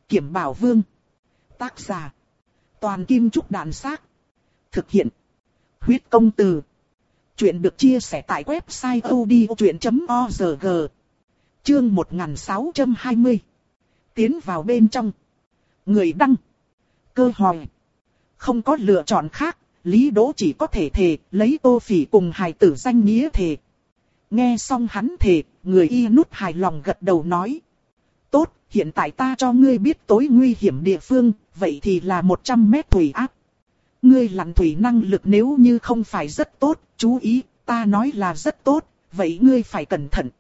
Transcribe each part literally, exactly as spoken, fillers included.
Kiểm Bảo Vương. Tác giả. Toàn Kim Trúc Đàn Xác. Thực hiện. Huyết Công Từ. Chuyện được chia sẻ tại website odchuyện chấm org. Chương một nghìn sáu trăm hai mươi. Tiến vào bên trong. Người đăng. Cơ hỏi. Không có lựa chọn khác, Lý Đỗ chỉ có thể thề, lấy Tô Phỉ cùng hài tử danh nghĩa thề. Nghe xong hắn thề, người y nút hài lòng gật đầu nói. Tốt, hiện tại ta cho ngươi biết tối nguy hiểm địa phương, vậy thì là một trăm mét thủy áp. Ngươi lặn thủy năng lực nếu như không phải rất tốt, chú ý, ta nói là rất tốt, vậy ngươi phải cẩn thận.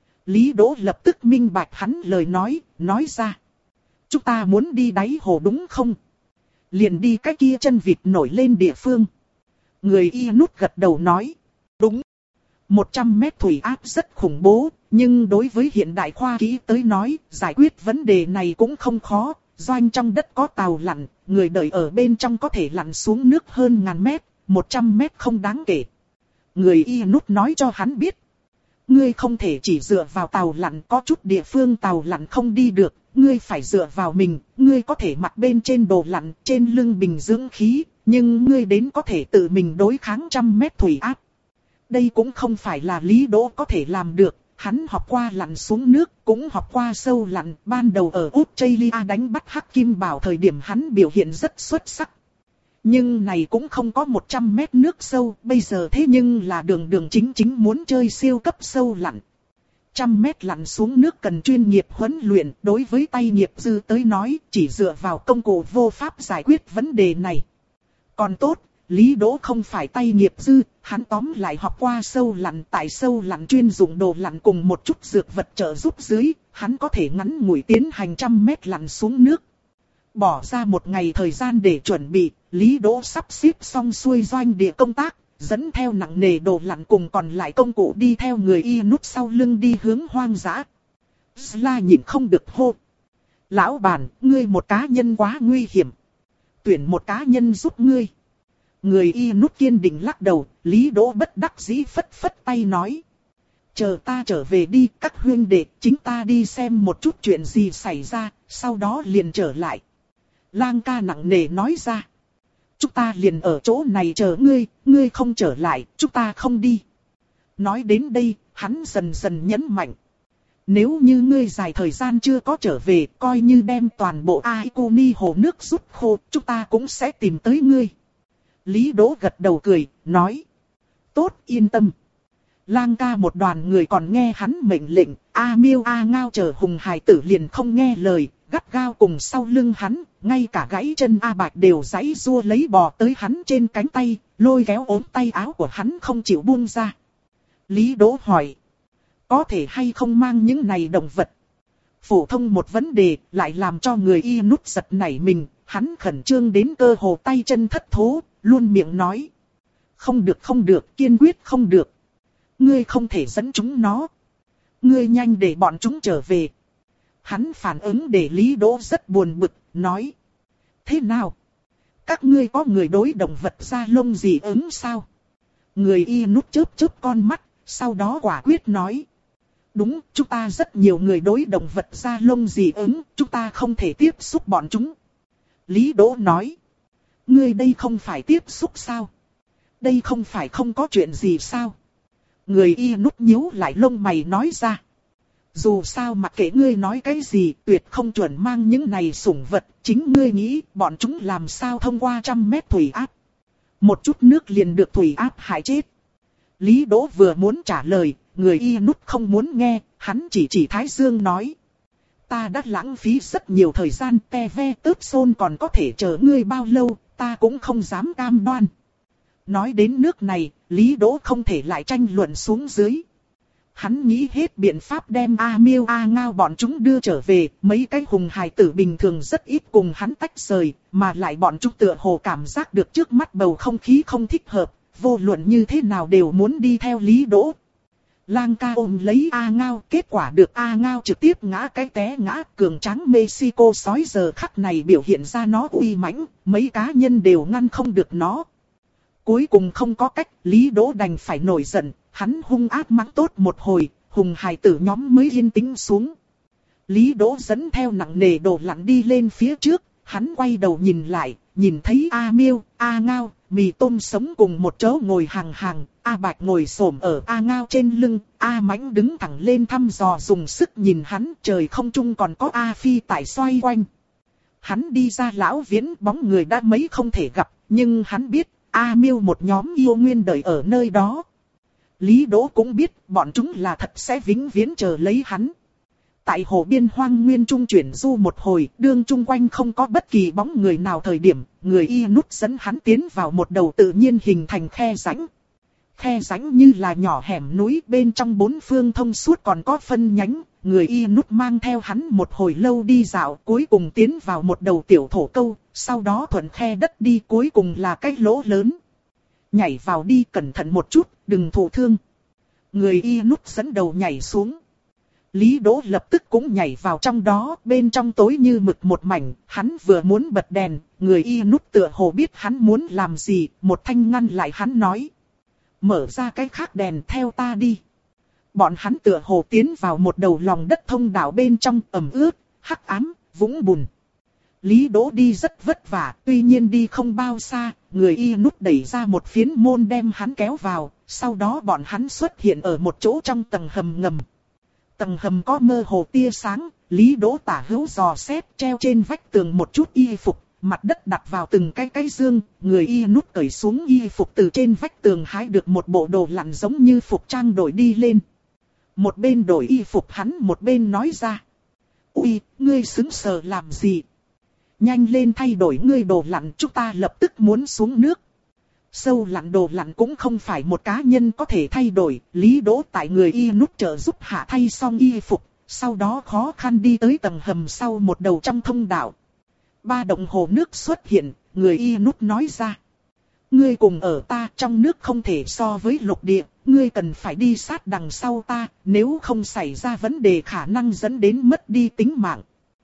Lý Đỗ lập tức minh bạch hắn lời nói, nói ra. Chúng ta muốn đi đáy hồ đúng không? Liền đi cái kia chân vịt nổi lên địa phương. Người y nút gật đầu nói. Đúng. một trăm mét thủy áp rất khủng bố, nhưng đối với hiện đại khoa kỹ tới nói, giải quyết vấn đề này cũng không khó. Doanh trong đất có tàu lặn, người đợi ở bên trong có thể lặn xuống nước hơn ngàn mét, một trăm mét không đáng kể. Người y nút nói cho hắn biết. Ngươi không thể chỉ dựa vào tàu lặn, có chút địa phương tàu lặn không đi được, ngươi phải dựa vào mình, ngươi có thể mặc bên trên đồ lặn, trên lưng bình dưỡng khí, nhưng ngươi đến có thể tự mình đối kháng trăm mét thủy áp. Đây cũng không phải là Lý Đỗ có thể làm được, hắn học qua lặn xuống nước, cũng học qua sâu lặn, ban đầu ở Australia đánh bắt hắc kim bảo thời điểm hắn biểu hiện rất xuất sắc. Nhưng này cũng không có một trăm mét nước sâu, bây giờ thế nhưng là đường đường chính chính muốn chơi siêu cấp sâu lặn. Trăm mét lặn xuống nước cần chuyên nghiệp huấn luyện, đối với tay nghiệp dư tới nói, chỉ dựa vào công cụ vô pháp giải quyết vấn đề này. Còn tốt, Lý Đỗ không phải tay nghiệp dư, hắn tóm lại học qua sâu lặn, tại sâu lặn chuyên dụng đồ lặn cùng một chút dược vật trợ giúp dưới, hắn có thể ngắn ngủi tiến hành trăm mét lặn xuống nước. Bỏ ra một ngày thời gian để chuẩn bị, Lý Đỗ sắp xếp xong xuôi doanh địa công tác, dẫn theo nặng nề đồ lặn cùng còn lại công cụ đi theo người y nút sau lưng đi hướng hoang dã. Sla nhịn không được hô. Lão bản, ngươi một cá nhân quá nguy hiểm. Tuyển một cá nhân giúp ngươi. Người y nút kiên định lắc đầu, Lý Đỗ bất đắc dĩ phất phất tay nói. Chờ ta trở về đi, các huynh đệ, chính ta đi xem một chút chuyện gì xảy ra, sau đó liền trở lại. Lang ca nặng nề nói ra. Chúng ta liền ở chỗ này chờ ngươi, ngươi không trở lại, chúng ta không đi. Nói đến đây, hắn dần dần nhấn mạnh. Nếu như ngươi dài thời gian chưa có trở về, coi như đem toàn bộ Aikoni hồ nước rút khô, chúng ta cũng sẽ tìm tới ngươi. Lý Đỗ gật đầu cười, nói. Tốt, yên tâm. Lang ca một đoàn người còn nghe hắn mệnh lệnh, A Miêu A Ngao chờ hùng hài tử liền không nghe lời, gắt gao cùng sau lưng hắn, ngay cả gãy chân A Bạch đều giãy giụa lấy bò tới hắn trên cánh tay, lôi kéo ốm tay áo của hắn không chịu buông ra. Lý Đỗ hỏi, có thể hay không mang những này động vật? Phổ thông một vấn đề, lại làm cho người y nút giật nảy mình, hắn khẩn trương đến cơ hồ tay chân thất thố, luôn miệng nói. Không được không được, kiên quyết không được. Ngươi không thể dẫn chúng nó. Ngươi nhanh để bọn chúng trở về. Hắn phản ứng để Lý Đỗ rất buồn bực, nói. Thế nào? Các ngươi có người đối động vật da lông dị ứng sao? Người y nút chớp chớp con mắt, sau đó quả quyết nói. Đúng, chúng ta rất nhiều người đối động vật da lông dị ứng, chúng ta không thể tiếp xúc bọn chúng. Lý Đỗ nói. Ngươi đây không phải tiếp xúc sao? Đây không phải không có chuyện gì sao? Người y nút nhíu lại lông mày nói ra. Dù sao mặc kệ ngươi nói cái gì, tuyệt không chuẩn mang những này sủng vật, chính ngươi nghĩ bọn chúng làm sao thông qua trăm mét thủy áp. Một chút nước liền được thủy áp hại chết. Lý Đỗ vừa muốn trả lời, người y nút không muốn nghe, hắn chỉ chỉ Thái Dương nói. Ta đã lãng phí rất nhiều thời gian, te ve tớp xôn còn có thể chờ ngươi bao lâu, ta cũng không dám cam đoan. Nói đến nước này, Lý Đỗ không thể lại tranh luận xuống dưới. Hắn nghĩ hết biện pháp đem A Miêu A Ngao bọn chúng đưa trở về, mấy cái hùng hài tử bình thường rất ít cùng hắn tách rời, mà lại bọn chúng tựa hồ cảm giác được trước mắt bầu không khí không thích hợp, vô luận như thế nào đều muốn đi theo Lý Đỗ. Lang ca ôm lấy A Ngao, kết quả được A Ngao trực tiếp ngã cái té ngã, cường tráng Mexico sói giờ khắc này biểu hiện ra nó uy mãnh, mấy cá nhân đều ngăn không được nó. Cuối cùng không có cách, Lý Đỗ đành phải nổi giận, hắn hung ác mắng tốt một hồi, hùng hài tử nhóm mới yên tĩnh xuống. Lý Đỗ dẫn theo nặng nề đồ lặn đi lên phía trước, hắn quay đầu nhìn lại, nhìn thấy A Miêu, A Ngao, Mì Tôm sống cùng một chỗ ngồi hàng hàng, A Bạch ngồi xổm ở A Ngao trên lưng, A Mãnh đứng thẳng lên thăm dò dùng sức nhìn hắn, trời không trung còn có A Phi tại xoay quanh. Hắn đi ra lão viễn bóng người đã mấy không thể gặp, nhưng hắn biết, A Miêu một nhóm yêu nguyên đợi ở nơi đó. Lý Đỗ cũng biết, bọn chúng là thật sẽ vĩnh viễn chờ lấy hắn. Tại hồ biên hoang nguyên trung chuyển du một hồi, đương chung quanh không có bất kỳ bóng người nào thời điểm, người y nút dẫn hắn tiến vào một đầu tự nhiên hình thành khe rãnh. Khe rãnh như là nhỏ hẻm núi, bên trong bốn phương thông suốt còn có phân nhánh, người y nút mang theo hắn một hồi lâu đi dạo, cuối cùng tiến vào một đầu tiểu thổ câu, sau đó thuận khe đất đi, cuối cùng là cái lỗ lớn. Nhảy vào đi, cẩn thận một chút, đừng thụ thương. Người y nút dẫn đầu nhảy xuống. Lý Đỗ lập tức cũng nhảy vào trong đó, bên trong tối như mực một mảnh, hắn vừa muốn bật đèn, người y nút tựa hồ biết hắn muốn làm gì, một thanh ngăn lại hắn nói. Mở ra cái khác đèn theo ta đi. Bọn hắn tựa hồ tiến vào một đầu lòng đất thông đạo bên trong ẩm ướt, hắc ám, vũng bùn. Lý Đỗ đi rất vất vả, tuy nhiên đi không bao xa, người y nút đẩy ra một phiến môn đem hắn kéo vào, sau đó bọn hắn xuất hiện ở một chỗ trong tầng hầm ngầm. Tầng hầm có mơ hồ tia sáng, Lý Đỗ tả hữu dò xét treo trên vách tường một chút y phục, mặt đất đặt vào từng cái cái dương, người y nút cởi xuống y phục từ trên vách tường hái được một bộ đồ lặn giống như phục trang đổi đi lên. Một bên đổi y phục hắn một bên nói ra. Ui, ngươi xứng sờ làm gì? Nhanh lên thay đổi ngươi đồ lặn, chúng ta lập tức muốn xuống nước. Sâu lặn đồ lặn cũng không phải một cá nhân có thể thay đổi, Lý Đỗ tại người y nút trợ giúp hạ thay xong y phục, sau đó khó khăn đi tới tầng hầm sau một đầu trong thông đạo. Ba đồng hồ nước xuất hiện, người y nút nói ra. Ngươi cùng ở ta, trong nước không thể so với lục địa, ngươi cần phải đi sát đằng sau ta, nếu không xảy ra vấn đề khả năng dẫn đến mất đi tính mạng.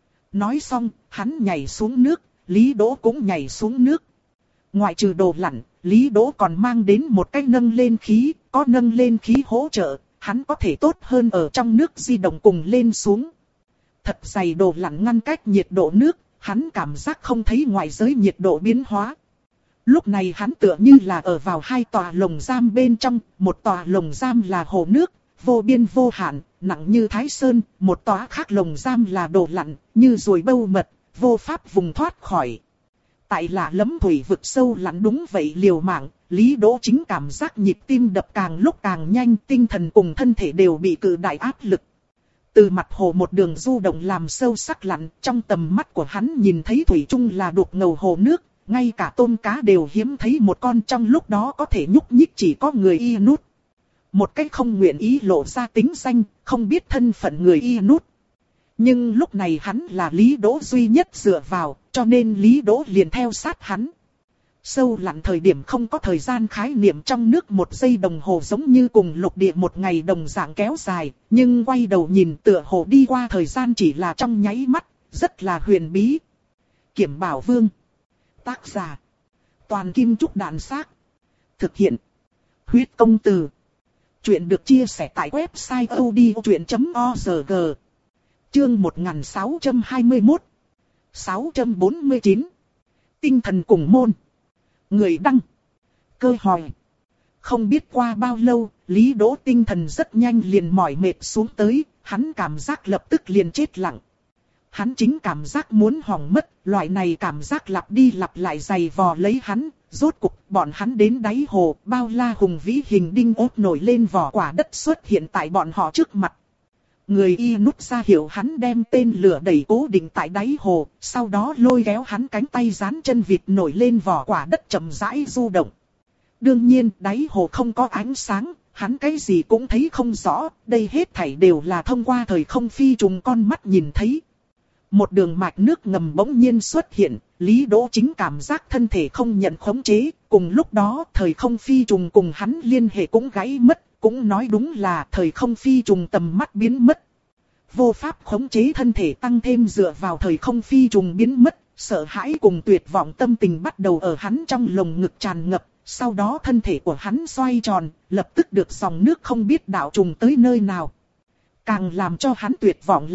Nói xong, hắn nhảy xuống nước, Lý Đỗ cũng nhảy xuống nước. Ngoại trừ đồ lặn, Lý Đỗ còn mang đến một cái nâng lên khí, có nâng lên khí hỗ trợ, hắn có thể tốt hơn ở trong nước di động cùng lên xuống. Thật dày đồ lặn ngăn cách nhiệt độ nước, hắn cảm giác không thấy ngoại giới nhiệt độ biến hóa. Lúc này hắn tựa như là ở vào hai tòa lồng giam bên trong, một tòa lồng giam là hồ nước, vô biên vô hạn, nặng như Thái Sơn, một tòa khác lồng giam là đồ lặn, như ruồi bâu mật, vô pháp vùng thoát khỏi. Tại lạ lẫm thủy vực sâu lặn đúng vậy liều mạng, Lý Đỗ chính cảm giác nhịp tim đập càng lúc càng nhanh, tinh thần cùng thân thể đều bị cự đại áp lực. Từ mặt hồ một đường du động làm sâu sắc lặn, trong tầm mắt của hắn nhìn thấy thủy chung là đục ngầu hồ nước, ngay cả tôm cá đều hiếm thấy một con, trong lúc đó có thể nhúc nhích chỉ có người y nút. Một cách không nguyện ý lộ ra tính danh, không biết thân phận người y nút. Nhưng lúc này hắn là Lý Đỗ duy nhất dựa vào, cho nên Lý Đỗ liền theo sát hắn. Sâu lặn thời điểm không có thời gian khái niệm, trong nước một giây đồng hồ giống như cùng lục địa một ngày đồng dạng kéo dài, nhưng quay đầu nhìn tựa hồ đi qua thời gian chỉ là trong nháy mắt, rất là huyền bí. Kiểm Bảo Vương. Tác giả. Toàn Kim Trúc Đạn Xác. Thực hiện. Huyết Công Từ. Chuyện được chia sẻ tại website odchuyện chấm org. Chương một nghìn sáu trăm hai mươi mốt. sáu trăm bốn mươi chín. Tinh thần cùng môn. Người đăng. Cơ hỏi. Không biết qua bao lâu, Lý Đỗ tinh thần rất nhanh liền mỏi mệt xuống tới, hắn cảm giác lập tức liền chết lặng. Hắn chính cảm giác muốn hỏng mất, loại này cảm giác lặp đi lặp lại giày vò lấy hắn, rốt cục bọn hắn đến đáy hồ, bao la hùng vĩ hình đinh ốt nổi lên vỏ quả đất xuất hiện tại bọn họ trước mặt. Người y nút ra hiệu hắn đem tên lửa đẩy cố định tại đáy hồ, sau đó lôi kéo hắn cánh tay dán chân vịt nổi lên vỏ quả đất chậm rãi du động. Đương nhiên đáy hồ không có ánh sáng, hắn cái gì cũng thấy không rõ, đây hết thảy đều là thông qua thời không phi trùng con mắt nhìn thấy. Một đường mạch nước ngầm bỗng nhiên xuất hiện, Lý Đỗ chính cảm giác thân thể không nhận khống chế, cùng lúc đó thời không phi trùng cùng hắn liên hệ cũng gãy mất. Cũng nói đúng là thời không phi trùng tầm mắt biến mất. Vô pháp khống chế thân thể tăng thêm dựa vào thời không phi trùng biến mất, sợ hãi cùng tuyệt vọng tâm tình bắt đầu ở hắn trong lồng ngực tràn ngập. Sau đó thân thể của hắn xoay tròn, lập tức được dòng nước không biết đạo trùng tới nơi nào. Càng làm cho hắn tuyệt vọng là,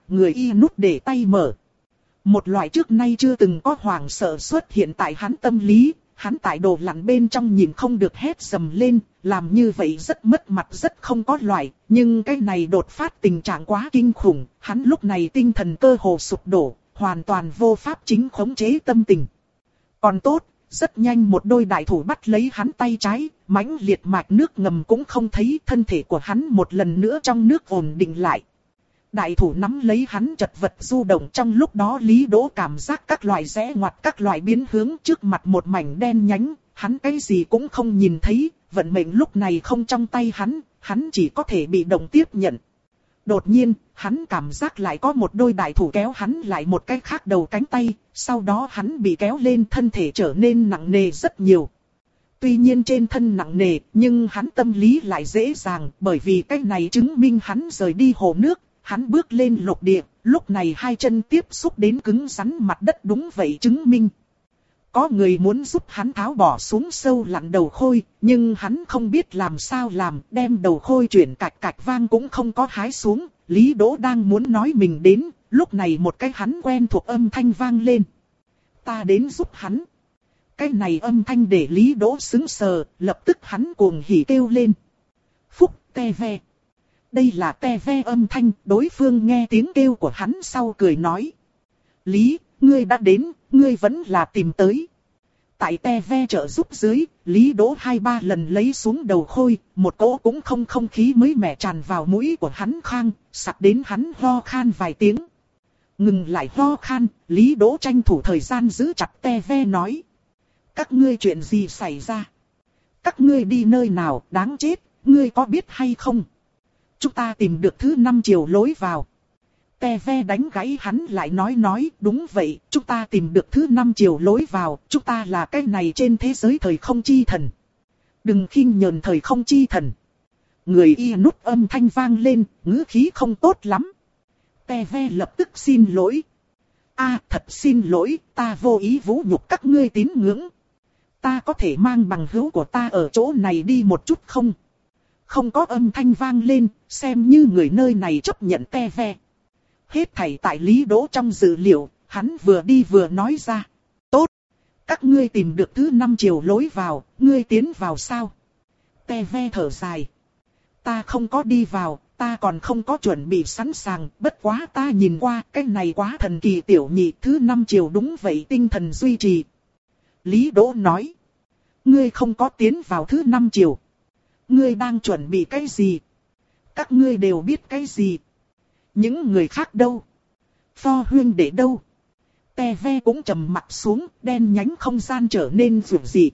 người y nút để tay mở. Một loại trước nay chưa từng có hoảng sợ xuất hiện tại hắn tâm lý, hắn tại đồ lặn bên trong nhìn không được hét dầm lên, làm như vậy rất mất mặt rất không có loại, nhưng cái này đột phát tình trạng quá kinh khủng, hắn lúc này tinh thần cơ hồ sụp đổ, hoàn toàn vô pháp chính khống chế tâm tình. Còn tốt, rất nhanh một đôi đại thủ bắt lấy hắn tay trái, mãnh liệt mạch nước ngầm cũng không thấy, thân thể của hắn một lần nữa trong nước ổn định lại. Đại thủ nắm lấy hắn chật vật du động, trong lúc đó Lý Đỗ cảm giác các loại rẽ ngoặt, các loại biến hướng, trước mặt một mảnh đen nhánh, hắn cái gì cũng không nhìn thấy, vận mệnh lúc này không trong tay hắn, hắn chỉ có thể bị động tiếp nhận. Đột nhiên, hắn cảm giác lại có một đôi đại thủ kéo hắn lại một cái khác đầu cánh tay, sau đó hắn bị kéo lên, thân thể trở nên nặng nề rất nhiều. Tuy nhiên trên thân nặng nề, nhưng hắn tâm lý lại dễ dàng, bởi vì cái này chứng minh hắn rời đi hồ nước. Hắn bước lên lục địa, lúc này hai chân tiếp xúc đến cứng rắn mặt đất, đúng vậy chứng minh. Có người muốn giúp hắn tháo bỏ xuống sâu lặn đầu khôi, nhưng hắn không biết làm sao làm, đem đầu khôi chuyển cạch cạch vang cũng không có hái xuống. Lý Đỗ đang muốn nói mình đến, lúc này một cái hắn quen thuộc âm thanh vang lên. Ta đến giúp hắn. Cái này âm thanh để Lý Đỗ sững sờ, lập tức hắn cuồng hỉ kêu lên. Phúc te ve. Đây là te ve âm thanh, đối phương nghe tiếng kêu của hắn sau cười nói. Lý, ngươi đã đến, ngươi vẫn là tìm tới. Tại te ve trợ giúp dưới, Lý Đỗ hai ba lần lấy xuống đầu khôi, một cỗ cũng không không khí mới mẻ tràn vào mũi của hắn khang, sặc đến hắn ho khan vài tiếng. Ngừng lại ho khan, Lý Đỗ tranh thủ thời gian giữ chặt te ve nói. Các ngươi chuyện gì xảy ra? Các ngươi đi nơi nào, đáng chết, ngươi có biết hay không? Chúng ta tìm được thứ năm chiều lối vào. Te ve đánh gãy hắn lại nói nói, đúng vậy, chúng ta tìm được thứ năm chiều lối vào, chúng ta là cái này trên thế giới thời không chi thần. Đừng khinh nhờn thời không chi thần. Người y nút âm thanh vang lên, ngữ khí không tốt lắm. Te ve lập tức xin lỗi. A, thật xin lỗi, ta vô ý vũ nhục các ngươi tín ngưỡng. Ta có thể mang bằng hữu của ta ở chỗ này đi một chút không? Không có âm thanh vang lên, xem như người nơi này chấp nhận te ve. Hết thảy tại Lý Đỗ trong dữ liệu, hắn vừa đi vừa nói ra. Tốt, các ngươi tìm được thứ năm chiều lối vào, ngươi tiến vào sao? Te ve thở dài. Ta không có đi vào, ta còn không có chuẩn bị sẵn sàng, bất quá ta nhìn qua, cái này quá thần kỳ tiểu nhị, thứ năm chiều đúng vậy, tinh thần duy trì. Lý Đỗ nói. Ngươi không có tiến vào thứ năm chiều. Ngươi đang chuẩn bị cái gì? Các ngươi đều biết cái gì? Những người khác đâu? Pho huyên để đâu? Te ve cũng trầm mặt xuống, đen nhánh không gian trở nên rủng dị.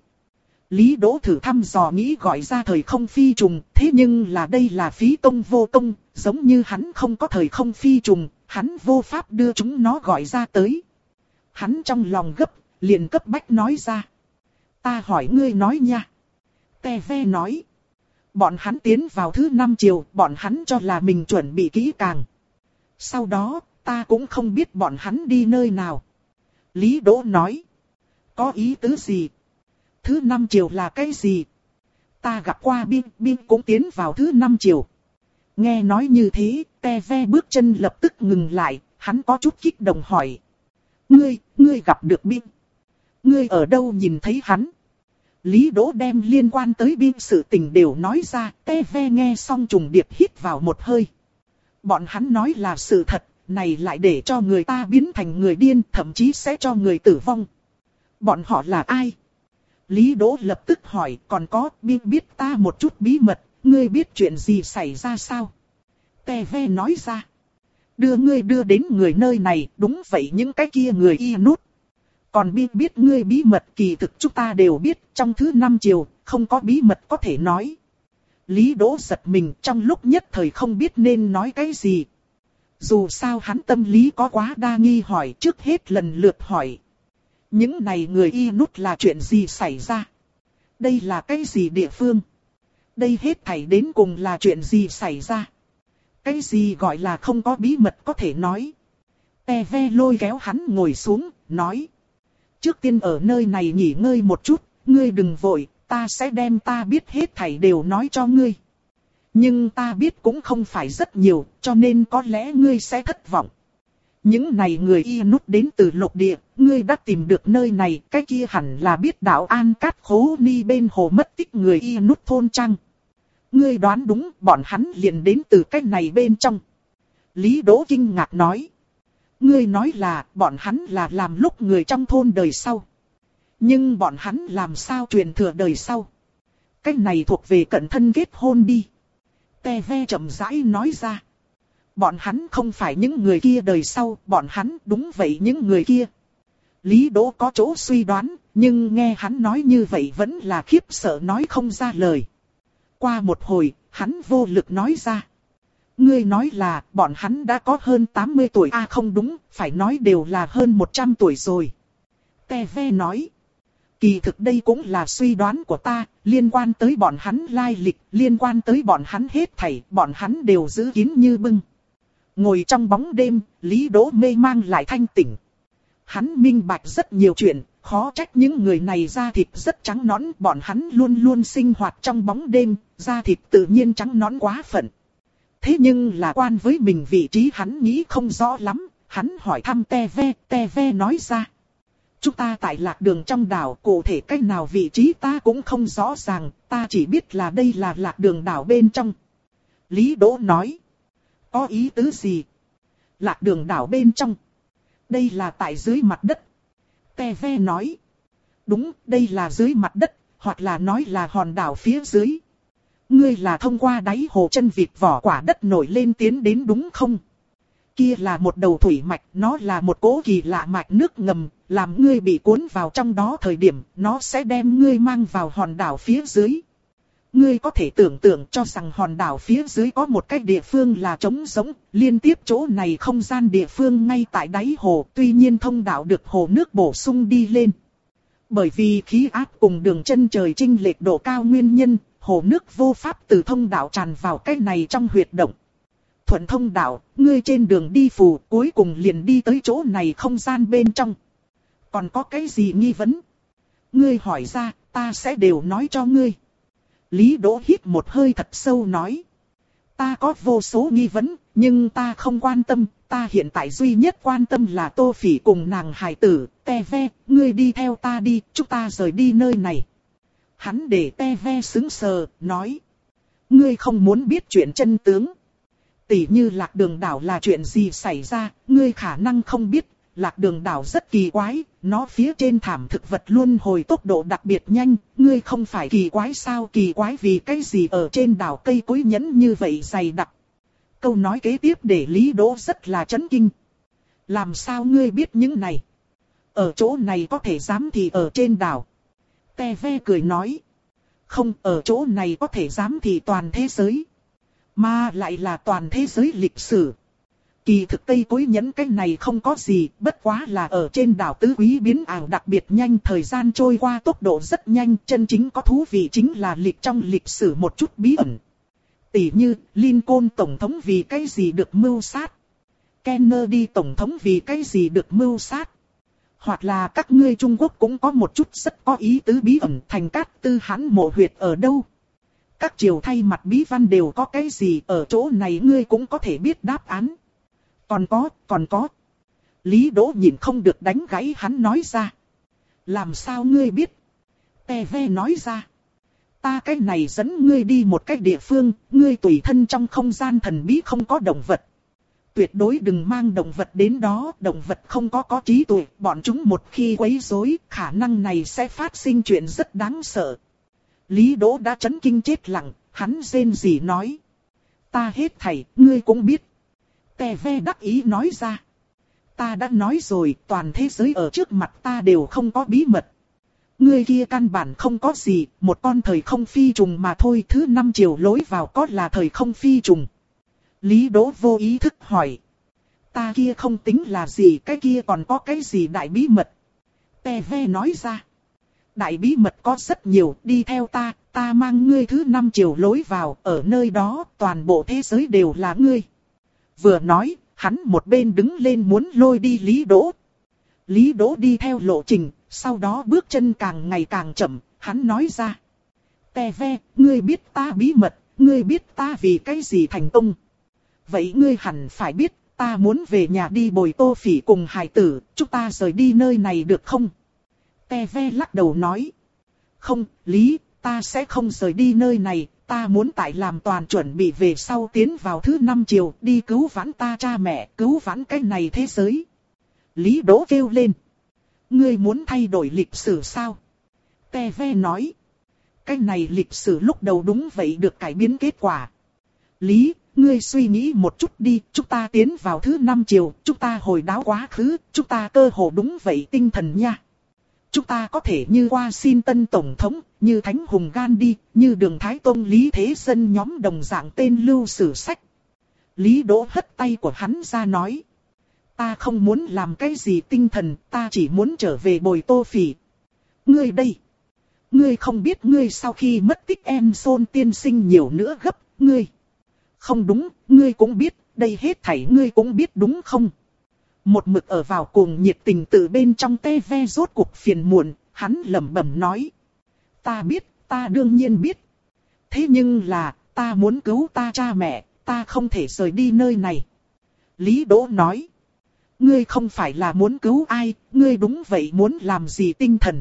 Lý Đỗ thử thăm dò nghĩ gọi ra thời không phi trùng, thế nhưng là đây là phí công vô công, giống như hắn không có thời không phi trùng, hắn vô pháp đưa chúng nó gọi ra tới. Hắn trong lòng gấp, liền cấp bách nói ra. Ta hỏi ngươi nói nha. Te ve nói. Bọn hắn tiến vào thứ năm chiều, bọn hắn cho là mình chuẩn bị kỹ càng. Sau đó, ta cũng không biết bọn hắn đi nơi nào. Lý Đỗ nói. Có ý tứ gì? Thứ năm chiều là cái gì? Ta gặp qua Bin, Bin cũng tiến vào thứ năm chiều. Nghe nói như thế, te ve bước chân lập tức ngừng lại, hắn có chút kích động hỏi. Ngươi, ngươi gặp được Bin. Ngươi ở đâu nhìn thấy hắn? Lý Đỗ đem liên quan tới Bin sự tình đều nói ra, te ve nghe xong trùng điệp hít vào một hơi. Bọn hắn nói là sự thật, này lại để cho người ta biến thành người điên, thậm chí sẽ cho người tử vong. Bọn họ là ai? Lý Đỗ lập tức hỏi, còn có, Bin biết ta một chút bí mật, ngươi biết chuyện gì xảy ra sao? Te ve nói ra. Đưa ngươi đưa đến người nơi này, đúng vậy những cái kia người y nút. Còn Bin biết ngươi bí mật kỳ thực chúng ta đều biết, trong thứ năm chiều, không có bí mật có thể nói. Lý Đỗ giật mình trong lúc nhất thời không biết nên nói cái gì. Dù sao hắn tâm lý có quá đa nghi hỏi, trước hết lần lượt hỏi. Những này người y nút là chuyện gì xảy ra? Đây là cái gì địa phương? Đây hết thảy đến cùng là chuyện gì xảy ra? Cái gì gọi là không có bí mật có thể nói? Te ve lôi kéo hắn ngồi xuống, nói. Trước tiên ở nơi này nghỉ ngơi một chút, ngươi đừng vội, ta sẽ đem ta biết hết thảy đều nói cho ngươi. Nhưng ta biết cũng không phải rất nhiều, cho nên có lẽ ngươi sẽ thất vọng. Những này người y nút đến từ lục địa, ngươi đã tìm được nơi này, cái kia hẳn là biết đạo An Cát Khố Ni bên hồ mất tích người y nút thôn trăng. Ngươi đoán đúng, bọn hắn liền đến từ cái này bên trong. Lý Đỗ kinh ngạc nói. Ngươi nói là, bọn hắn là làm lúc người trong thôn đời sau. Nhưng bọn hắn làm sao truyền thừa đời sau? Cái này thuộc về cận thân kết hôn đi. Tè ve chậm rãi nói ra. Bọn hắn không phải những người kia đời sau, bọn hắn đúng vậy những người kia. Lý Đỗ có chỗ suy đoán, nhưng nghe hắn nói như vậy vẫn là khiếp sợ nói không ra lời. Qua một hồi, hắn vô lực nói ra. Ngươi nói là, bọn hắn đã có hơn tám mươi tuổi à không đúng, phải nói đều là hơn một trăm tuổi rồi. Tè ve nói. Kỳ thực đây cũng là suy đoán của ta, liên quan tới bọn hắn lai lịch, liên quan tới bọn hắn hết thảy, bọn hắn đều giữ kín như bưng. Ngồi trong bóng đêm, Lý Đỗ mê mang lại thanh tỉnh. Hắn minh bạch rất nhiều chuyện, khó trách những người này da thịt rất trắng nõn, bọn hắn luôn luôn sinh hoạt trong bóng đêm, da thịt tự nhiên trắng nõn quá phận. Thế nhưng là quan với mình vị trí hắn nghĩ không rõ lắm, hắn hỏi thăm Tè ve, Tè ve nói ra. Chúng ta tại lạc đường trong đảo, cụ thể cách nào vị trí ta cũng không rõ ràng, ta chỉ biết là đây là lạc đường đảo bên trong. Lý Đỗ nói. Có ý tứ gì? Lạc đường đảo bên trong. Đây là tại dưới mặt đất. Tè ve nói. Đúng, đây là dưới mặt đất, hoặc là nói là hòn đảo phía dưới. Ngươi là thông qua đáy hồ chân vịt vỏ quả đất nổi lên tiến đến đúng không? Kia là một đầu thủy mạch, nó là một cỗ kỳ lạ mạch nước ngầm, làm ngươi bị cuốn vào trong đó thời điểm, nó sẽ đem ngươi mang vào hòn đảo phía dưới. Ngươi có thể tưởng tượng cho rằng hòn đảo phía dưới có một cái địa phương là trống rỗng, liên tiếp chỗ này không gian địa phương ngay tại đáy hồ, tuy nhiên thông đạo được hồ nước bổ sung đi lên. Bởi vì khí áp cùng đường chân trời chênh lệch độ cao nguyên nhân, hồ nước vô pháp từ thông đạo tràn vào cái này trong huyệt động. Thuận thông đạo, ngươi trên đường đi phù, cuối cùng liền đi tới chỗ này không gian bên trong. Còn có cái gì nghi vấn? Ngươi hỏi ra, ta sẽ đều nói cho ngươi. Lý Đỗ hít một hơi thật sâu nói. Ta có vô số nghi vấn, nhưng ta không quan tâm, ta hiện tại duy nhất quan tâm là Tô Phỉ cùng nàng hài tử, Tè ve, ngươi đi theo ta đi, chúng ta rời đi nơi này. Hắn để Tè ve sững sờ, nói. Ngươi không muốn biết chuyện chân tướng. Tỉ như lạc đường đảo là chuyện gì xảy ra, ngươi khả năng không biết. Lạc đường đảo rất kỳ quái, nó phía trên thảm thực vật luôn hồi tốc độ đặc biệt nhanh, ngươi không phải kỳ quái sao? Kỳ quái vì cái gì ở trên đảo cây cối nhẫn như vậy dày đặc. Câu nói kế tiếp để Lý Đỗ rất là chấn kinh. Làm sao ngươi biết những này? Ở chỗ này có thể dám thì ở trên đảo. Tè ve cười nói. Không, ở chỗ này có thể dám thì toàn thế giới. Mà lại là toàn thế giới lịch sử. Kỳ thực cây cối nhẫn cái này không có gì, bất quá là ở trên đảo tứ quý biến ảo đặc biệt nhanh, thời gian trôi qua tốc độ rất nhanh, chân chính có thú vị chính là lịch trong lịch sử một chút bí ẩn. Tỷ như, Lincoln tổng thống vì cái gì được mưu sát? Kennedy tổng thống vì cái gì được mưu sát? Hoặc là các ngươi Trung Quốc cũng có một chút rất có ý tứ bí ẩn, Thành Cát Tư Hán mộ huyệt ở đâu? Các triều thay mặt bí văn đều có cái gì, ở chỗ này ngươi cũng có thể biết đáp án. Còn có, còn có. Lý Đỗ nhìn không được đánh gãy hắn nói ra. Làm sao ngươi biết? Tè ve nói ra. Ta cái này dẫn ngươi đi một cái địa phương, ngươi tùy thân trong không gian thần bí không có động vật. Tuyệt đối đừng mang động vật đến đó, động vật không có có trí tuệ, bọn chúng một khi quấy rối, khả năng này sẽ phát sinh chuyện rất đáng sợ. Lý Đỗ đã chấn kinh chết lặng, hắn rên rỉ nói. Ta hết thảy, ngươi cũng biết. Tè ve đắc ý nói ra. Ta đã nói rồi, toàn thế giới ở trước mặt ta đều không có bí mật. Ngươi kia căn bản không có gì, một con thời không phi trùng mà thôi. Thứ năm chiều lối vào có là thời không phi trùng. Lý Đỗ vô ý thức hỏi. Ta kia không tính là gì, cái kia còn có cái gì đại bí mật? Tè ve nói ra. Đại bí mật có rất nhiều, đi theo ta, ta mang ngươi thứ năm chiều lối vào, ở nơi đó toàn bộ thế giới đều là ngươi. Vừa nói, hắn một bên đứng lên muốn lôi đi Lý Đỗ. Lý Đỗ đi theo lộ trình, sau đó bước chân càng ngày càng chậm, hắn nói ra. Tè ve, ngươi biết ta bí mật, ngươi biết ta vì cái gì thành công. Vậy ngươi hẳn phải biết, ta muốn về nhà đi bồi Tô Phỉ cùng hải tử, chúng ta rời đi nơi này được không? Tè ve lắc đầu nói. Không, Lý, ta sẽ không rời đi nơi này, ta muốn tại làm toàn chuẩn bị về sau tiến vào thứ năm triều, đi cứu vãn ta cha mẹ, cứu vãn cái này thế giới. Lý Đỗ kêu lên. Ngươi muốn thay đổi lịch sử sao? Tè ve nói. Cái này lịch sử lúc đầu đúng vậy được cải biến kết quả. Lý, ngươi suy nghĩ một chút đi, chúng ta tiến vào thứ năm triều, chúng ta hồi đáo quá khứ, chúng ta cơ hồ đúng vậy tinh thần nha. Chúng ta có thể như Washington Tổng thống, như Thánh Hùng Gandhi, như Đường Thái Tông Lý Thế Dân nhóm đồng dạng tên lưu sử sách. Lý Đỗ hất tay của hắn ra nói. Ta không muốn làm cái gì tinh thần, ta chỉ muốn trở về bồi Tô Phỉ. Ngươi đây. Ngươi không biết ngươi sau khi mất tích em Son tiên sinh nhiều nữa gấp, ngươi. Không đúng, ngươi cũng biết, đây hết thảy ngươi cũng biết đúng không? Một mực ở vào cuồng nhiệt tình từ bên trong tê ve rốt cuộc phiền muộn, hắn lẩm bẩm nói. Ta biết, ta đương nhiên biết. Thế nhưng là, ta muốn cứu ta cha mẹ, ta không thể rời đi nơi này. Lý Đỗ nói. Ngươi không phải là muốn cứu ai, ngươi đúng vậy muốn làm gì tinh thần.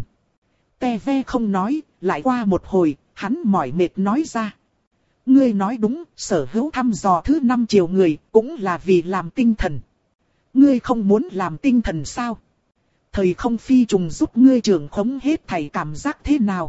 Tè ve không nói, lại qua một hồi, hắn mỏi mệt nói ra. Ngươi nói đúng, sở hữu thăm dò thứ năm triệu người, cũng là vì làm tinh thần. Ngươi không muốn làm tinh thần sao? Thời không phi trùng giúp ngươi trưởng khống hết thảy cảm giác thế nào?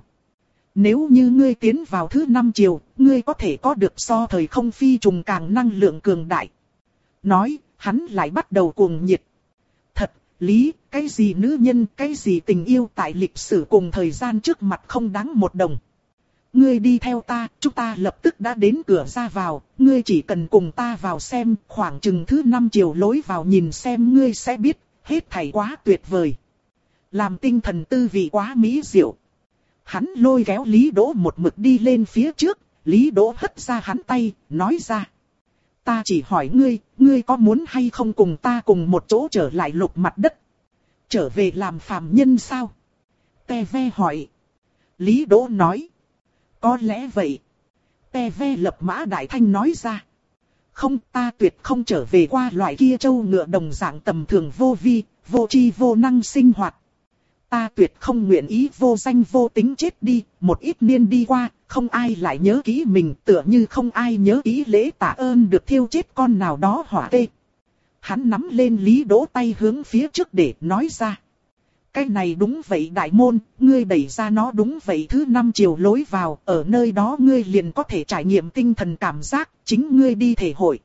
Nếu như ngươi tiến vào thứ năm triệu, ngươi có thể có được so thời không phi trùng càng năng lượng cường đại. Nói, hắn lại bắt đầu cuồng nhiệt. Thật, Lý, cái gì nữ nhân, cái gì tình yêu tại lịch sử cùng thời gian trước mặt không đáng một đồng. Ngươi đi theo ta, chúng ta lập tức đã đến cửa ra vào, ngươi chỉ cần cùng ta vào xem, khoảng chừng thứ năm triệu lối vào nhìn xem ngươi sẽ biết, hết thảy quá tuyệt vời. Làm tinh thần tư vị quá mỹ diệu. Hắn lôi kéo Lý Đỗ một mực đi lên phía trước, Lý Đỗ hất ra hắn tay, nói ra. Ta chỉ hỏi ngươi, ngươi có muốn hay không cùng ta cùng một chỗ trở lại lục mặt đất? Trở về làm phàm nhân sao? Tè ve hỏi. Lý Đỗ nói. Có lẽ vậy. Tè ve lập mã đại thanh nói ra. Không, ta tuyệt không trở về qua loại kia trâu ngựa đồng dạng tầm thường vô vi, vô tri vô năng sinh hoạt. Ta tuyệt không nguyện ý vô danh vô tính chết đi, một ít niên đi qua, không ai lại nhớ kỹ mình, tựa như không ai nhớ kỹ lễ tạ ơn được thiêu chết con nào đó hỏa tê. Hắn nắm lên Lý Đỗ tay hướng phía trước để nói ra. Cái này đúng vậy đại môn, ngươi đẩy ra nó đúng vậy thứ năm chiều lối vào, ở nơi đó ngươi liền có thể trải nghiệm tinh thần cảm giác, chính ngươi đi thể hội.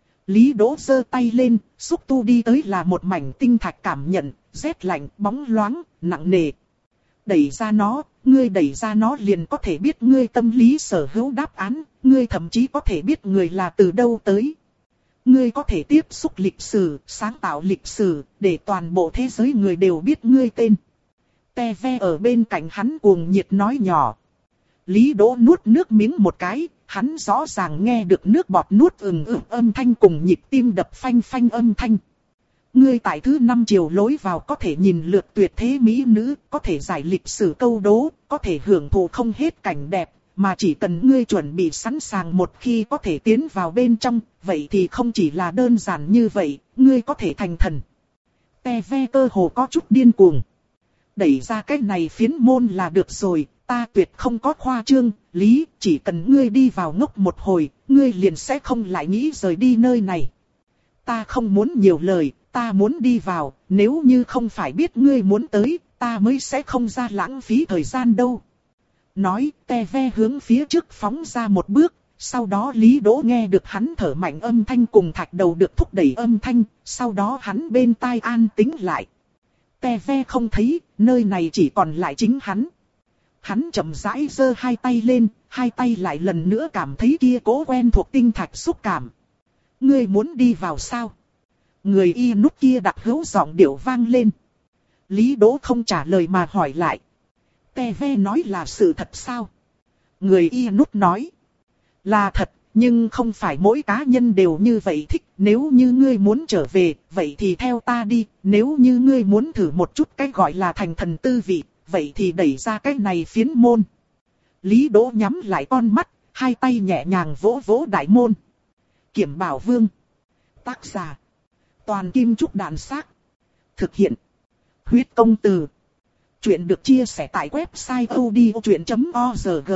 Lý Đỗ giơ tay lên, xúc tu đi tới là một mảnh tinh thạch cảm nhận, rét lạnh, bóng loáng, nặng nề. Đẩy ra nó, ngươi đẩy ra nó liền có thể biết ngươi tâm lý sở hữu đáp án, ngươi thậm chí có thể biết người là từ đâu tới. Ngươi có thể tiếp xúc lịch sử, sáng tạo lịch sử, để toàn bộ thế giới người đều biết ngươi tên. Tè ve ở bên cạnh hắn cuồng nhiệt nói nhỏ. Lý Đỗ nuốt nước miếng một cái, hắn rõ ràng nghe được nước bọt nuốt ừng ừng âm thanh cùng nhịp tim đập phanh phanh âm thanh. Ngươi tại thứ năm chiều lối vào có thể nhìn lượt tuyệt thế mỹ nữ, có thể giải lịch sử câu đố, có thể hưởng thụ không hết cảnh đẹp, mà chỉ cần ngươi chuẩn bị sẵn sàng một khi có thể tiến vào bên trong, vậy thì không chỉ là đơn giản như vậy, ngươi có thể thành thần. Tè ve cơ hồ có chút điên cuồng. Đẩy ra cái này phiến môn là được rồi, ta tuyệt không có khoa trương, Lý, chỉ cần ngươi đi vào ngốc một hồi, ngươi liền sẽ không lại nghĩ rời đi nơi này. Ta không muốn nhiều lời, ta muốn đi vào, nếu như không phải biết ngươi muốn tới, ta mới sẽ không ra lãng phí thời gian đâu. Nói, tè ve hướng phía trước phóng ra một bước, sau đó Lý Đỗ nghe được hắn thở mạnh âm thanh cùng thạch đầu được thúc đẩy âm thanh, sau đó hắn bên tai an tĩnh lại. Tè ve không thấy, nơi này chỉ còn lại chính hắn. Hắn chậm rãi giơ hai tay lên, hai tay lại lần nữa cảm thấy kia cố quen thuộc tinh thạch xúc cảm. Ngươi muốn đi vào sao? Người y nút kia đặc hữu giọng điệu vang lên. Lý Đỗ không trả lời mà hỏi lại. Tè ve nói là sự thật sao? Người y nút nói. Là thật, nhưng không phải mỗi cá nhân đều như vậy thích. Nếu như ngươi muốn trở về, vậy thì theo ta đi. Nếu như ngươi muốn thử một chút cái gọi là thành thần tư vị, vậy thì đẩy ra cái này phiến môn. Lý Đỗ nhắm lại con mắt, hai tay nhẹ nhàng vỗ vỗ đại môn. Kiểm Bảo Vương. Tác giả. Toàn kim trúc đàn xác. Thực hiện. Huyết công từ. Chuyện được chia sẻ tại website odchuyện chấm org.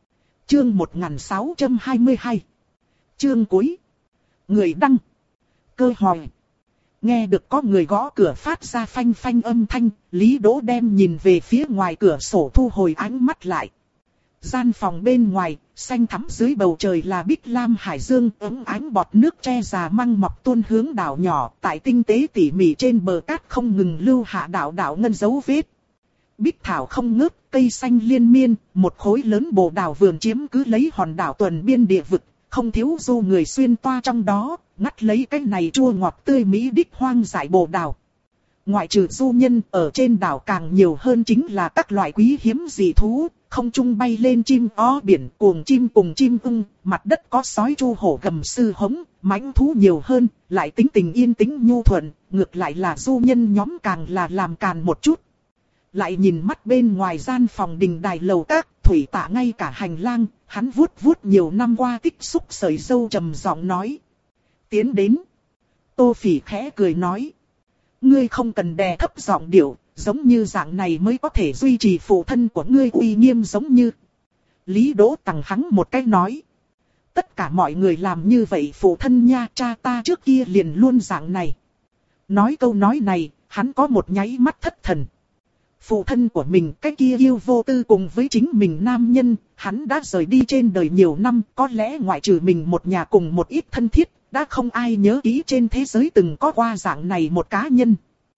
Chương một nghìn sáu trăm hai mươi hai. Chương cuối. Người đăng. Cơ hỏi. Nghe được có người gõ cửa phát ra phanh phanh âm thanh, Lý Đỗ đem nhìn về phía ngoài cửa sổ thu hồi ánh mắt lại. Gian phòng bên ngoài, xanh thắm dưới bầu trời là bích lam hải dương, ấm ánh bọt nước che già măng mọc tuôn hướng đảo nhỏ, tại tinh tế tỉ mỉ trên bờ cát không ngừng lưu hạ đảo đảo ngân dấu vết. Bích thảo không ngớt, cây xanh liên miên, một khối lớn bồ đào vườn chiếm cứ lấy hòn đảo tuần biên địa vực, không thiếu du người xuyên toa trong đó, ngắt lấy cái này chua ngọt tươi mỹ đích hoang dại bồ đào. Ngoại trừ du nhân, ở trên đảo càng nhiều hơn chính là các loại quý hiếm dị thú, không trung bay lên chim ó biển, cuồng chim cùng chim ưng, mặt đất có sói chu hổ gầm sư hống, mãnh thú nhiều hơn, lại tính tình yên tĩnh nhu thuận, ngược lại là du nhân nhóm càng là làm càn một chút. Lại nhìn mắt bên ngoài gian phòng đình đài lầu các, thủy tạ ngay cả hành lang, hắn vuốt vuốt nhiều năm qua tích xúc sợi râu trầm giọng nói. Tiến đến. Tô Phỉ khẽ cười nói. Ngươi không cần đè thấp giọng điệu, giống như dạng này mới có thể duy trì phụ thân của ngươi uy nghiêm giống như. Lý Đỗ tằng hắn một cái nói. Tất cả mọi người làm như vậy phụ thân nha, cha ta trước kia liền luôn dạng này. Nói câu nói này, hắn có một nháy mắt thất thần. Phụ thân của mình cái kia yêu vô tư cùng với chính mình nam nhân, hắn đã rời đi trên đời nhiều năm, có lẽ ngoại trừ mình một nhà cùng một ít thân thiết, đã không ai nhớ kỹ trên thế giới từng có qua dạng này một cá nhân.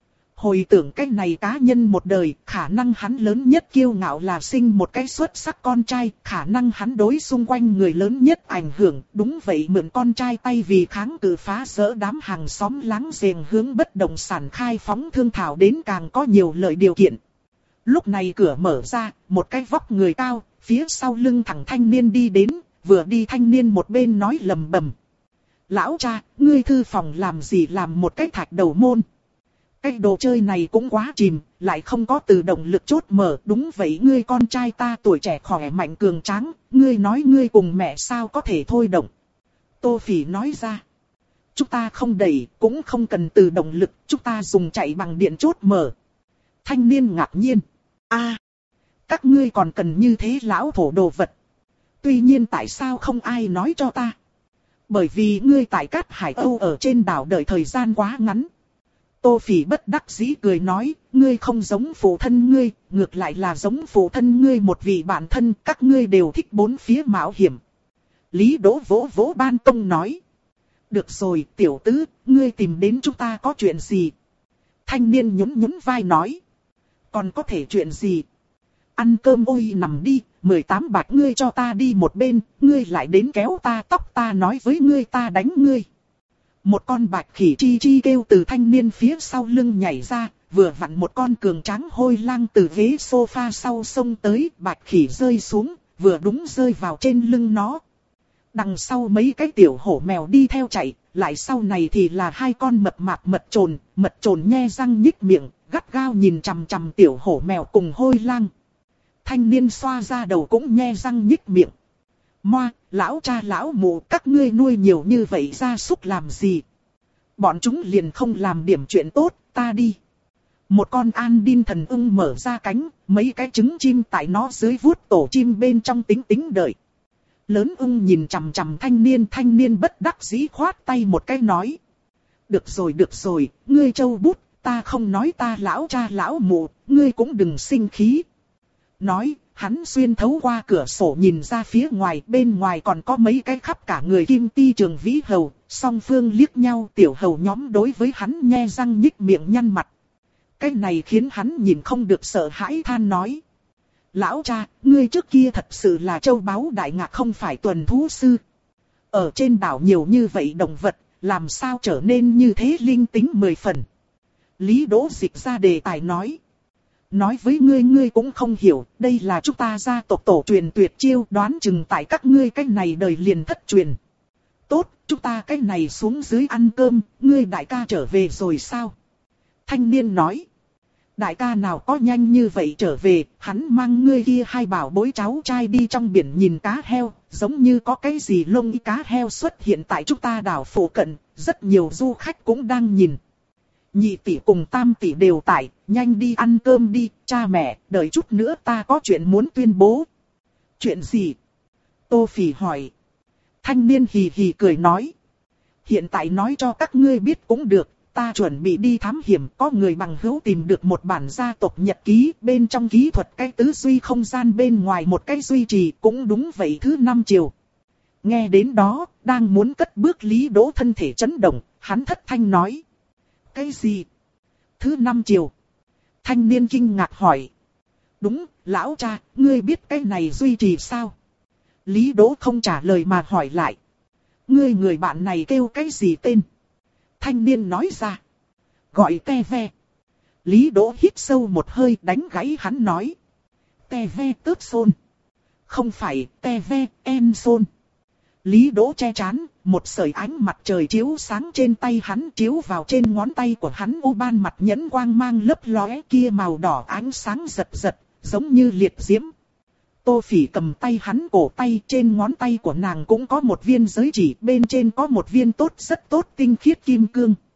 Hồi tưởng cái này cá nhân một đời, khả năng hắn lớn nhất kiêu ngạo là sinh một cái xuất sắc con trai, khả năng hắn đối xung quanh người lớn nhất ảnh hưởng, đúng vậy mượn con trai tay vì kháng cự phá rỡ đám hàng xóm láng giềng hướng bất động sản khai phóng thương thảo đến càng có nhiều lợi điều kiện. Lúc này cửa mở ra, một cái vóc người cao, phía sau lưng thẳng thanh niên đi đến, vừa đi thanh niên một bên nói lầm bầm. Lão cha, ngươi thư phòng làm gì làm một cái thạch đầu môn. Cái đồ chơi này cũng quá chìm, lại không có tự động lực chốt mở. Đúng vậy, ngươi con trai ta tuổi trẻ khỏe mạnh cường tráng, ngươi nói ngươi cùng mẹ sao có thể thôi động. Tô Phỉ nói ra. Chúng ta không đẩy, cũng không cần tự động lực, chúng ta dùng chạy bằng điện chốt mở. Thanh niên ngạc nhiên. A, các ngươi còn cần như thế lão thổ đồ vật. Tuy nhiên tại sao không ai nói cho ta? Bởi vì ngươi tại Cát Hải Âu ở trên đảo đợi thời gian quá ngắn. Tô Phỉ bất đắc dĩ cười nói, ngươi không giống phụ thân ngươi, ngược lại là giống phụ thân ngươi một vị bạn thân, các ngươi đều thích bốn phía mạo hiểm. Lý Đỗ vỗ vỗ ban công nói. Được rồi, tiểu tứ, ngươi tìm đến chúng ta có chuyện gì? Thanh niên nhún nhún vai nói. Còn có thể chuyện gì? Ăn cơm ôi nằm đi, mười tám bạc ngươi cho ta đi một bên, ngươi lại đến kéo ta tóc ta nói với ngươi ta đánh ngươi. Một con bạch khỉ chi chi kêu từ thanh niên phía sau lưng nhảy ra, vừa vặn một con cường tráng hôi lang từ ghế sofa sau xông tới, bạch khỉ rơi xuống, vừa đúng rơi vào trên lưng nó. Đằng sau mấy cái tiểu hổ mèo đi theo chạy, lại sau này thì là hai con mập mạp mật trồn, mật trồn nhe răng nhích miệng, gắt gao nhìn chằm chằm tiểu hổ mèo cùng hôi lang. Thanh niên xoa ra đầu cũng nhe răng nhích miệng. Moa, lão cha lão mụ, các ngươi nuôi nhiều như vậy gia súc làm gì? Bọn chúng liền không làm điểm chuyện tốt, ta đi. Một con an đin thần ưng mở ra cánh, mấy cái trứng chim tại nó dưới vuốt tổ chim bên trong tính tính đợi. Lớn ưng nhìn chằm chằm thanh niên, thanh niên bất đắc dĩ khoát tay một cái nói. Được rồi được rồi, ngươi châu bút, ta không nói ta lão cha lão mụ, ngươi cũng đừng sinh khí. Nói, hắn xuyên thấu qua cửa sổ nhìn ra phía ngoài, bên ngoài còn có mấy cái khắp cả người kim ti trường vĩ hầu, song phương liếc nhau, tiểu hầu nhóm đối với hắn nhe răng nhích miệng nhăn mặt. Cái này khiến hắn nhìn không được sợ hãi than nói. Lão cha, ngươi trước kia thật sự là châu báu đại ngạc không phải tuần thú sư. Ở trên đảo nhiều như vậy động vật, làm sao trở nên như thế linh tính mười phần. Lý Đỗ dịch ra đề tài nói. Nói với ngươi ngươi cũng không hiểu, đây là chúng ta gia tộc tổ truyền tuyệt chiêu, đoán chừng tại các ngươi cái này đời liền thất truyền. Tốt, chúng ta cái này xuống dưới ăn cơm, ngươi đại ca trở về rồi sao? Thanh niên nói. đại ca nào có nhanh như vậy trở về, hắn mang ngươi kia hai bảo bối cháu trai đi trong biển nhìn cá heo, giống như có cái gì lông cá heo xuất hiện tại chúng ta đảo phụ cận, rất nhiều du khách cũng đang nhìn. Nhị tỷ cùng tam tỷ đều tại, nhanh đi ăn cơm đi, cha mẹ, đợi chút nữa ta có chuyện muốn tuyên bố. Chuyện gì? Tô Phỉ hỏi. Thanh niên hì hì cười nói. Hiện tại nói cho các ngươi biết cũng được, ta chuẩn bị đi thám hiểm, có người bằng hữu tìm được một bản gia tộc nhật ký, bên trong kỹ thuật cái tứ duy không gian, bên ngoài một cái duy trì, cũng đúng vậy thứ năm chiều. Nghe đến đó, đang muốn cất bước Lý Đỗ thân thể chấn động, hắn thất thanh nói. Cái gì? Thứ năm chiều. Thanh niên kinh ngạc hỏi. Đúng, lão cha, ngươi biết cái này duy trì sao? Lý Đỗ không trả lời mà hỏi lại. Ngươi người bạn này kêu cái gì tên? Thanh niên nói ra. Gọi te ve. Lý Đỗ hít sâu một hơi đánh gãy hắn nói. Te ve tớp xôn. Không phải te ve em xôn. Lý Đỗ che chán, một sợi ánh mặt trời chiếu sáng trên tay hắn, chiếu vào trên ngón tay của hắn, u ban mặt nhẫn quang mang lấp lóe, kia màu đỏ ánh sáng giật giật, giống như liệt diễm. Tô Phỉ cầm tay hắn cổ tay, trên ngón tay của nàng cũng có một viên giới chỉ, bên trên có một viên tốt rất tốt tinh khiết kim cương.